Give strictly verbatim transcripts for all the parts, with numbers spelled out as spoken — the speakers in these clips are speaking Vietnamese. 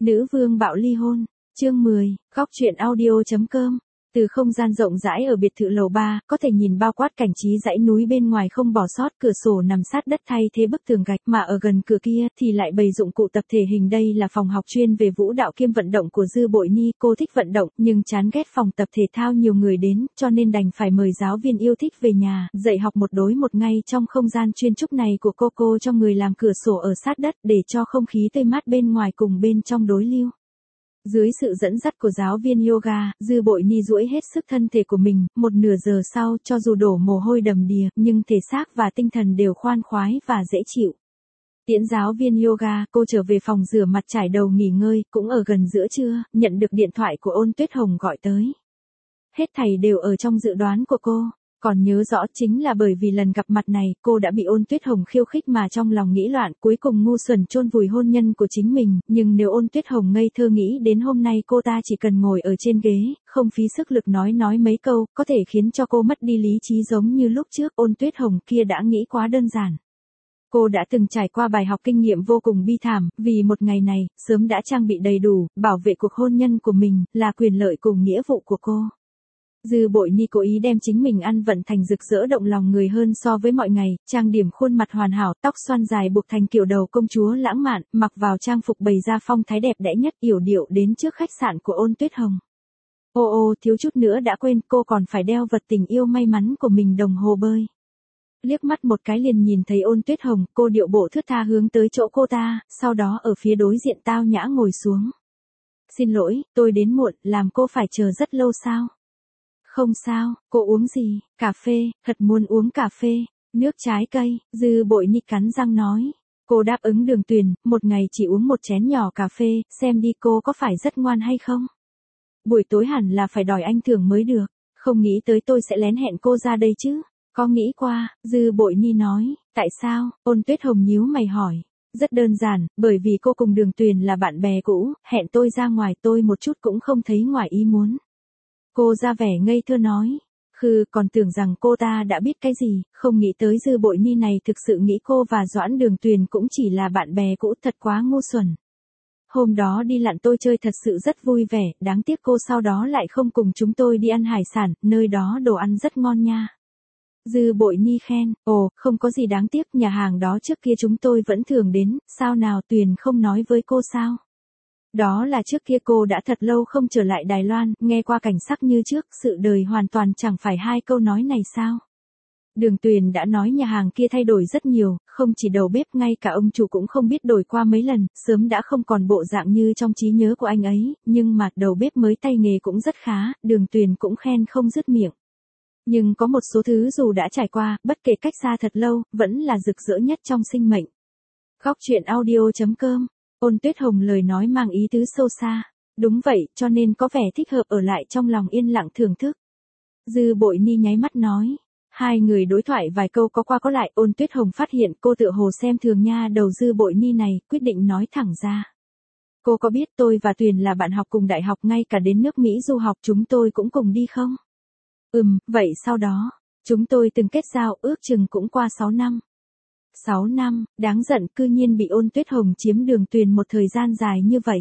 Nữ vương bạo ly hôn, chương mười, góc truyện audio chấm com. Từ không gian rộng rãi ở biệt thự lầu ba, có thể nhìn bao quát cảnh trí dãy núi bên ngoài không bỏ sót, cửa sổ nằm sát đất thay thế bức tường gạch, mà ở gần cửa kia thì lại bày dụng cụ tập thể hình. Đây là phòng học chuyên về vũ đạo kiêm vận động của Dư Bội Ni. Cô thích vận động, nhưng chán ghét phòng tập thể thao nhiều người đến, cho nên đành phải mời giáo viên yêu thích về nhà, dạy học một đối một ngay trong không gian chuyên trúc này của cô. Cô cho người làm cửa sổ ở sát đất để cho không khí tươi mát bên ngoài cùng bên trong đối lưu. Dưới sự dẫn dắt của giáo viên yoga, Dư Bội Ni duỗi hết sức thân thể của mình, một nửa giờ sau, cho dù đổ mồ hôi đầm đìa, nhưng thể xác và tinh thần đều khoan khoái và dễ chịu. Tiễn giáo viên yoga, cô trở về phòng rửa mặt trải đầu nghỉ ngơi, cũng ở gần giữa trưa, nhận được điện thoại của Ôn Tuyết Hồng gọi tới. Hết thảy đều ở trong dự đoán của cô. Còn nhớ rõ chính là bởi vì lần gặp mặt này, cô đã bị Ôn Tuyết Hồng khiêu khích mà trong lòng nghĩ loạn, cuối cùng ngu xuẩn chôn vùi hôn nhân của chính mình, nhưng nếu Ôn Tuyết Hồng ngây thơ nghĩ đến hôm nay cô ta chỉ cần ngồi ở trên ghế, không phí sức lực nói nói mấy câu, có thể khiến cho cô mất đi lý trí giống như lúc trước, Ôn Tuyết Hồng kia đã nghĩ quá đơn giản. Cô đã từng trải qua bài học kinh nghiệm vô cùng bi thảm, vì một ngày này, sớm đã trang bị đầy đủ, bảo vệ cuộc hôn nhân của mình, là quyền lợi cùng nghĩa vụ của cô. Dư Bội Ni cố ý đem chính mình ăn vận thành rực rỡ động lòng người hơn so với mọi ngày, trang điểm khuôn mặt hoàn hảo, tóc xoăn dài buộc thành kiểu đầu công chúa lãng mạn, mặc vào trang phục bày ra phong thái đẹp đẽ nhất, yểu điệu đến trước khách sạn của Ôn Tuyết Hồng. Ô ô, thiếu chút nữa đã quên, cô còn phải đeo vật tình yêu may mắn của mình, đồng hồ bơi. Liếc mắt một cái liền nhìn thấy Ôn Tuyết Hồng, cô điệu bộ thướt tha hướng tới chỗ cô ta, sau đó ở phía đối diện tao nhã ngồi xuống. Xin lỗi, tôi đến muộn, làm cô phải chờ rất lâu sao? Không sao, cô uống gì? Cà phê, thật muốn uống cà phê, nước trái cây, Dư Bội Ni cắn răng nói. Cô đáp ứng Đường Tuyền, một ngày chỉ uống một chén nhỏ cà phê, xem đi cô có phải rất ngoan hay không? Buổi tối hẳn là phải đòi anh thưởng mới được, không nghĩ tới tôi sẽ lén hẹn cô ra đây chứ. Có nghĩ qua, Dư Bội Ni nói, tại sao? Ôn Tuyết Hồng nhíu mày hỏi. Rất đơn giản, bởi vì cô cùng Đường Tuyền là bạn bè cũ, hẹn tôi ra ngoài tôi một chút cũng không thấy ngoài ý muốn. Cô ra vẻ ngây thơ nói. Khư, còn tưởng rằng cô ta đã biết cái gì, không nghĩ tới Dư Bội Ni này thực sự nghĩ cô và Doãn Đường Tuyền cũng chỉ là bạn bè cũ, thật quá ngu xuẩn. Hôm đó đi lặn tôi chơi thật sự rất vui vẻ, đáng tiếc cô sau đó lại không cùng chúng tôi đi ăn hải sản, nơi đó đồ ăn rất ngon nha. Dư Bội Ni khen, ồ, không có gì đáng tiếc, nhà hàng đó trước kia chúng tôi vẫn thường đến, sao nào Tuyền không nói với cô sao? Đó là trước kia cô đã thật lâu không trở lại Đài Loan, nghe qua cảnh sắc như trước, sự đời hoàn toàn chẳng phải hai câu nói này sao? Đường Tuyền đã nói nhà hàng kia thay đổi rất nhiều, không chỉ đầu bếp ngay cả ông chủ cũng không biết đổi qua mấy lần, sớm đã không còn bộ dạng như trong trí nhớ của anh ấy, nhưng mà đầu bếp mới tay nghề cũng rất khá, Đường Tuyền cũng khen không dứt miệng. Nhưng có một số thứ dù đã trải qua, bất kể cách xa thật lâu, vẫn là rực rỡ nhất trong sinh mệnh. Góc truyện audio chấm com. Ôn Tuyết Hồng lời nói mang ý tứ sâu xa. Đúng vậy, cho nên có vẻ thích hợp ở lại trong lòng yên lặng thưởng thức. Dư Bội Ni nháy mắt nói. Hai người đối thoại vài câu có qua có lại, Ôn Tuyết Hồng phát hiện cô tựa hồ xem thường nha đầu Dư Bội Ni này, quyết định nói thẳng ra. Cô có biết tôi và Tuyền là bạn học cùng đại học, ngay cả đến nước Mỹ du học chúng tôi cũng cùng đi không? Ừm, vậy sau đó, chúng tôi từng kết giao, ước chừng cũng qua sáu năm. sáu năm, đáng giận, cư nhiên bị Ôn Tuyết Hồng chiếm Đường Tuyền một thời gian dài như vậy.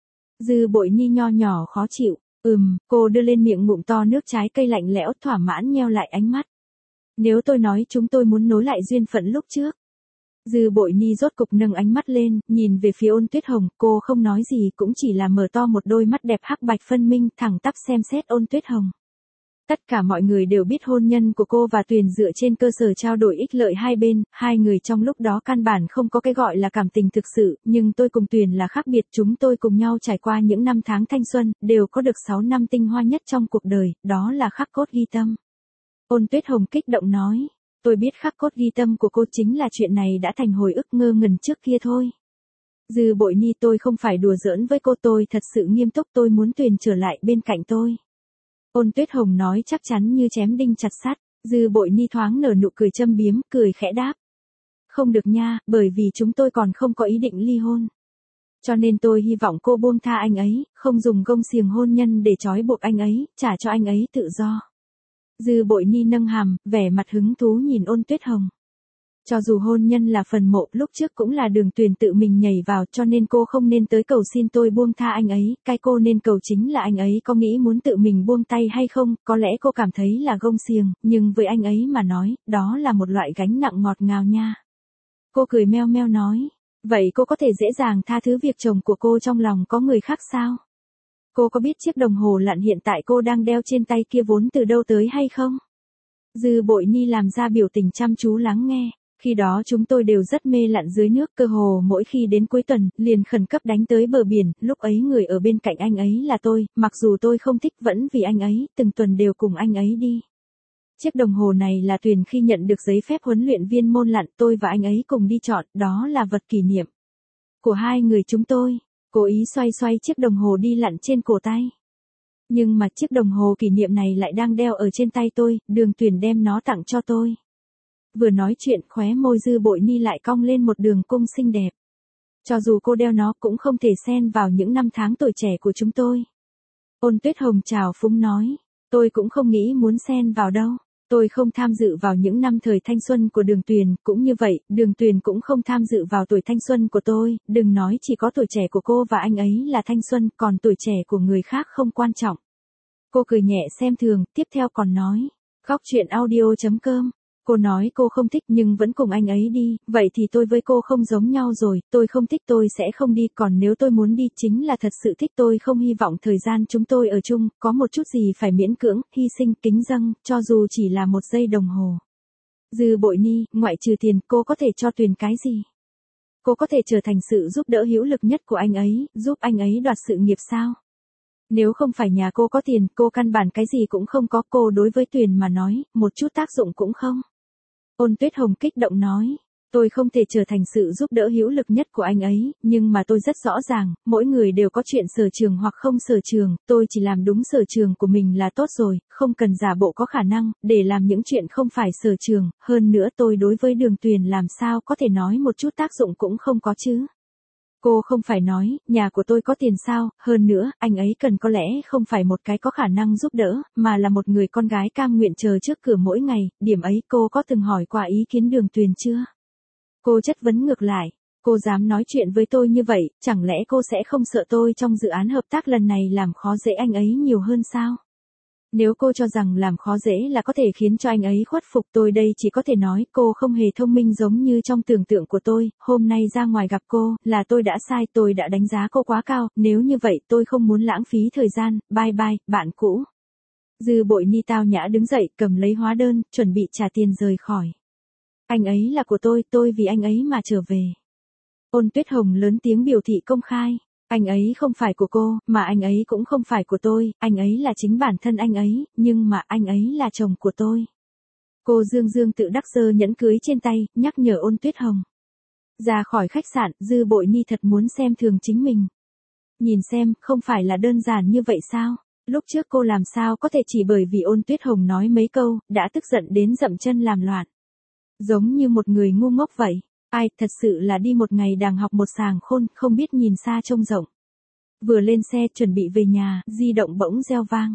Dư Bội Ni nho nhỏ khó chịu, ừm, cô đưa lên miệng ngụm to nước trái cây lạnh lẽo, thỏa mãn nheo lại ánh mắt. Nếu tôi nói chúng tôi muốn nối lại duyên phận lúc trước. Dư Bội Ni rốt cục nâng ánh mắt lên, nhìn về phía Ôn Tuyết Hồng, cô không nói gì cũng chỉ là mở to một đôi mắt đẹp hắc bạch phân minh, thẳng tắp xem xét Ôn Tuyết Hồng. Tất cả mọi người đều biết hôn nhân của cô và Tuyền dựa trên cơ sở trao đổi ích lợi hai bên, hai người trong lúc đó căn bản không có cái gọi là cảm tình thực sự, nhưng tôi cùng Tuyền là khác biệt, chúng tôi cùng nhau trải qua những năm tháng thanh xuân, đều có được sáu năm tinh hoa nhất trong cuộc đời, đó là khắc cốt ghi tâm. Ôn Tuyết Hồng kích động nói, tôi biết khắc cốt ghi tâm của cô chính là chuyện này đã thành hồi ức ngơ ngẩn trước kia thôi. Dư Bội Ni, tôi không phải đùa giỡn với cô, tôi thật sự nghiêm túc, tôi muốn Tuyền trở lại bên cạnh tôi. Ôn Tuyết Hồng nói chắc chắn như chém đinh chặt sắt. Dư Bội Ni thoáng nở nụ cười châm biếm, cười khẽ đáp. Không được nha, bởi vì chúng tôi còn không có ý định ly hôn. Cho nên tôi hy vọng cô buông tha anh ấy, không dùng gông xiềng hôn nhân để trói buộc anh ấy, trả cho anh ấy tự do. Dư Bội Ni nâng hàm, vẻ mặt hứng thú nhìn Ôn Tuyết Hồng. Cho dù hôn nhân là phần mộ, lúc trước cũng là Đường Tuyền tự mình nhảy vào, cho nên cô không nên tới cầu xin tôi buông tha anh ấy, cái cô nên cầu chính là anh ấy có nghĩ muốn tự mình buông tay hay không, có lẽ cô cảm thấy là gông xiềng, nhưng với anh ấy mà nói, đó là một loại gánh nặng ngọt ngào nha. Cô cười meo meo nói, vậy cô có thể dễ dàng tha thứ việc chồng của cô trong lòng có người khác sao? Cô có biết chiếc đồng hồ lặn hiện tại cô đang đeo trên tay kia vốn từ đâu tới hay không? Dư Bội Nhi làm ra biểu tình chăm chú lắng nghe. Khi đó chúng tôi đều rất mê lặn dưới nước, cơ hồ mỗi khi đến cuối tuần, liền khẩn cấp đánh tới bờ biển, lúc ấy người ở bên cạnh anh ấy là tôi, mặc dù tôi không thích vẫn vì anh ấy, từng tuần đều cùng anh ấy đi. Chiếc đồng hồ này là Tuyền khi nhận được giấy phép huấn luyện viên môn lặn, tôi và anh ấy cùng đi chọn, đó là vật kỷ niệm của hai người chúng tôi. Cố ý xoay xoay chiếc đồng hồ đi lặn trên cổ tay. Nhưng mà chiếc đồng hồ kỷ niệm này lại đang đeo ở trên tay tôi, Đường Tuyền đem nó tặng cho tôi. Vừa nói chuyện, khóe môi Dư Bội Nhi lại cong lên một đường cung xinh đẹp. Cho dù cô đeo nó cũng không thể xen vào những năm tháng tuổi trẻ của chúng tôi. Ôn Tuyết Hồng chào phúng nói, tôi cũng không nghĩ muốn xen vào đâu. Tôi không tham dự vào những năm thời thanh xuân của Đường Tuyền, cũng như vậy, Đường Tuyền cũng không tham dự vào tuổi thanh xuân của tôi, đừng nói chỉ có tuổi trẻ của cô và anh ấy là thanh xuân, còn tuổi trẻ của người khác không quan trọng. Cô cười nhẹ xem thường, tiếp theo còn nói, góc chuyện audio chấm com. Cô nói cô không thích nhưng vẫn cùng anh ấy đi, vậy thì tôi với cô không giống nhau rồi, tôi không thích tôi sẽ không đi, còn nếu tôi muốn đi chính là thật sự thích, tôi không hy vọng thời gian chúng tôi ở chung, có một chút gì phải miễn cưỡng, hy sinh, kính dâng, cho dù chỉ là một giây đồng hồ. Dư Bội Nhi, ngoại trừ tiền, cô có thể cho Tuyền cái gì? Cô có thể trở thành sự giúp đỡ hữu lực nhất của anh ấy, giúp anh ấy đoạt sự nghiệp sao? Nếu không phải nhà cô có tiền, cô căn bản cái gì cũng không có, cô đối với Tuyền mà nói, một chút tác dụng cũng không. Ôn Tuyết Hồng kích động nói, tôi không thể trở thành sự giúp đỡ hữu lực nhất của anh ấy, nhưng mà tôi rất rõ ràng, mỗi người đều có chuyện sở trường hoặc không sở trường, tôi chỉ làm đúng sở trường của mình là tốt rồi, không cần giả bộ có khả năng, để làm những chuyện không phải sở trường, hơn nữa tôi đối với Đường Tuyền làm sao có thể nói một chút tác dụng cũng không có chứ. Cô không phải nói, nhà của tôi có tiền sao, hơn nữa, anh ấy cần có lẽ không phải một cái có khả năng giúp đỡ, mà là một người con gái cam nguyện chờ trước cửa mỗi ngày, điểm ấy cô có từng hỏi qua ý kiến Đường Tuyền chưa? Cô chất vấn ngược lại, cô dám nói chuyện với tôi như vậy, chẳng lẽ cô sẽ không sợ tôi trong dự án hợp tác lần này làm khó dễ anh ấy nhiều hơn sao? Nếu cô cho rằng làm khó dễ là có thể khiến cho anh ấy khuất phục, tôi đây chỉ có thể nói cô không hề thông minh giống như trong tưởng tượng của tôi, hôm nay ra ngoài gặp cô, là tôi đã sai, tôi đã đánh giá cô quá cao, nếu như vậy tôi không muốn lãng phí thời gian, bye bye, bạn cũ. Dư Bội Nhi tao nhã đứng dậy, cầm lấy hóa đơn, chuẩn bị trả tiền rời khỏi. Anh ấy là của tôi, tôi vì anh ấy mà trở về. Ôn Tuyết Hồng lớn tiếng biểu thị công khai. Anh ấy không phải của cô, mà anh ấy cũng không phải của tôi, anh ấy là chính bản thân anh ấy, nhưng mà anh ấy là chồng của tôi. Cô dương dương tự đắc giơ nhẫn cưới trên tay, nhắc nhở Ôn Tuyết Hồng. Ra khỏi khách sạn, Dư Bội Nhi thật muốn xem thường chính mình. Nhìn xem, không phải là đơn giản như vậy sao? Lúc trước cô làm sao có thể chỉ bởi vì Ôn Tuyết Hồng nói mấy câu, đã tức giận đến dậm chân làm loạn. Giống như một người ngu ngốc vậy. Ai, thật sự là đi một ngày đàng học một sàng khôn, không biết nhìn xa trông rộng. Vừa lên xe chuẩn bị về nhà, di động bỗng reo vang.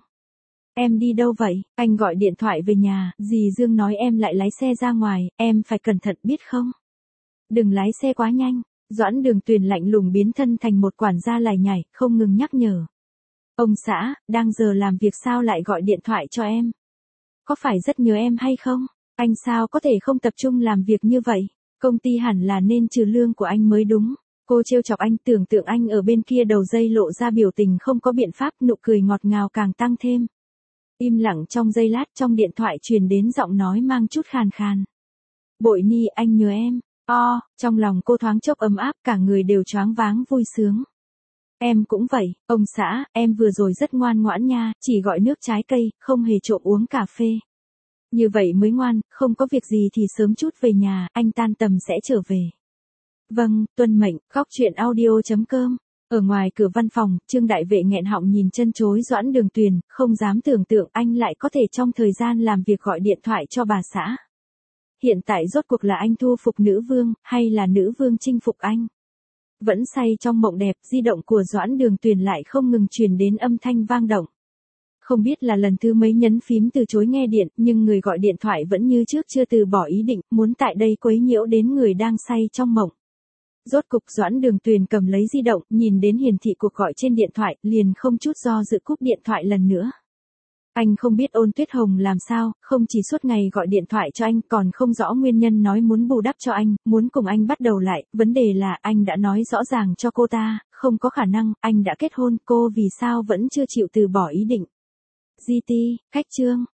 Em đi đâu vậy? Anh gọi điện thoại về nhà, dì Dương nói em lại lái xe ra ngoài, em phải cẩn thận biết không? Đừng lái xe quá nhanh. Doãn Đường Tuyền lạnh lùng biến thân thành một quản gia lải nhải, không ngừng nhắc nhở. Ông xã, đang giờ làm việc sao lại gọi điện thoại cho em? Có phải rất nhớ em hay không? Anh sao có thể không tập trung làm việc như vậy? Công ty hẳn là nên trừ lương của anh mới đúng. Cô trêu chọc anh, tưởng tượng anh ở bên kia đầu dây lộ ra biểu tình không có biện pháp, nụ cười ngọt ngào càng tăng thêm. Im lặng trong giây lát, trong điện thoại truyền đến giọng nói mang chút khàn khàn. Bội Nhi, anh nhớ em. O, trong lòng cô thoáng chốc ấm áp, cả người đều choáng váng vui sướng. Em cũng vậy, ông xã, em vừa rồi rất ngoan ngoãn nha, chỉ gọi nước trái cây, không hề trộm uống cà phê. Như vậy mới ngoan, không có việc gì thì sớm chút về nhà, anh tan tầm sẽ trở về. Vâng, tuân mệnh, góc chuyện audio chấm com. Ở ngoài cửa văn phòng, Trương Đại Vệ nghẹn họng nhìn chân chối Doãn Đường Tuyền, không dám tưởng tượng anh lại có thể trong thời gian làm việc gọi điện thoại cho bà xã. Hiện tại rốt cuộc là anh thu phục nữ vương, hay là nữ vương chinh phục anh? Vẫn say trong mộng đẹp, di động của Doãn Đường Tuyền lại không ngừng truyền đến âm thanh vang động. Không biết là lần thứ mấy nhấn phím từ chối nghe điện, nhưng người gọi điện thoại vẫn như trước chưa từ bỏ ý định, muốn tại đây quấy nhiễu đến người đang say trong mộng. Rốt cục Doãn Đường Tuyền cầm lấy di động, nhìn đến hiển thị cuộc gọi trên điện thoại, liền không chút do dự cúp điện thoại lần nữa. Anh không biết Ôn Tuyết Hồng làm sao, không chỉ suốt ngày gọi điện thoại cho anh, còn không rõ nguyên nhân nói muốn bù đắp cho anh, muốn cùng anh bắt đầu lại, vấn đề là anh đã nói rõ ràng cho cô ta, không có khả năng, anh đã kết hôn, cô vì sao vẫn chưa chịu từ bỏ ý định. giê tê, khách chương.